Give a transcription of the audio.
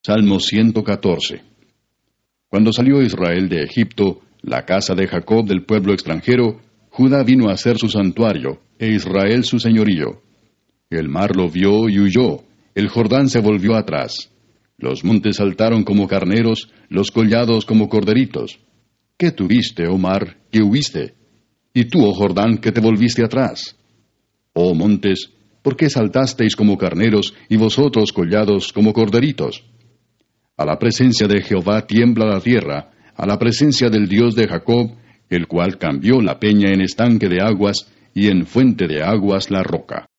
Salmo 114. Cuando salió Israel de Egipto, la casa de Jacob del pueblo extranjero, Judá vino a ser su santuario, e Israel su señorío. El mar lo vio y huyó, el Jordán se volvió atrás. Los montes saltaron como carneros, los collados como corderitos. ¿Qué tuviste, oh mar, que huiste? Y tú, oh Jordán, que te volviste atrás. Oh montes, ¿por qué saltasteis como carneros, y vosotros collados como corderitos? A la presencia de Jehová tiembla la tierra, a la presencia del Dios de Jacob, el cual cambió la peña en estanque de aguas, y en fuente de aguas la roca.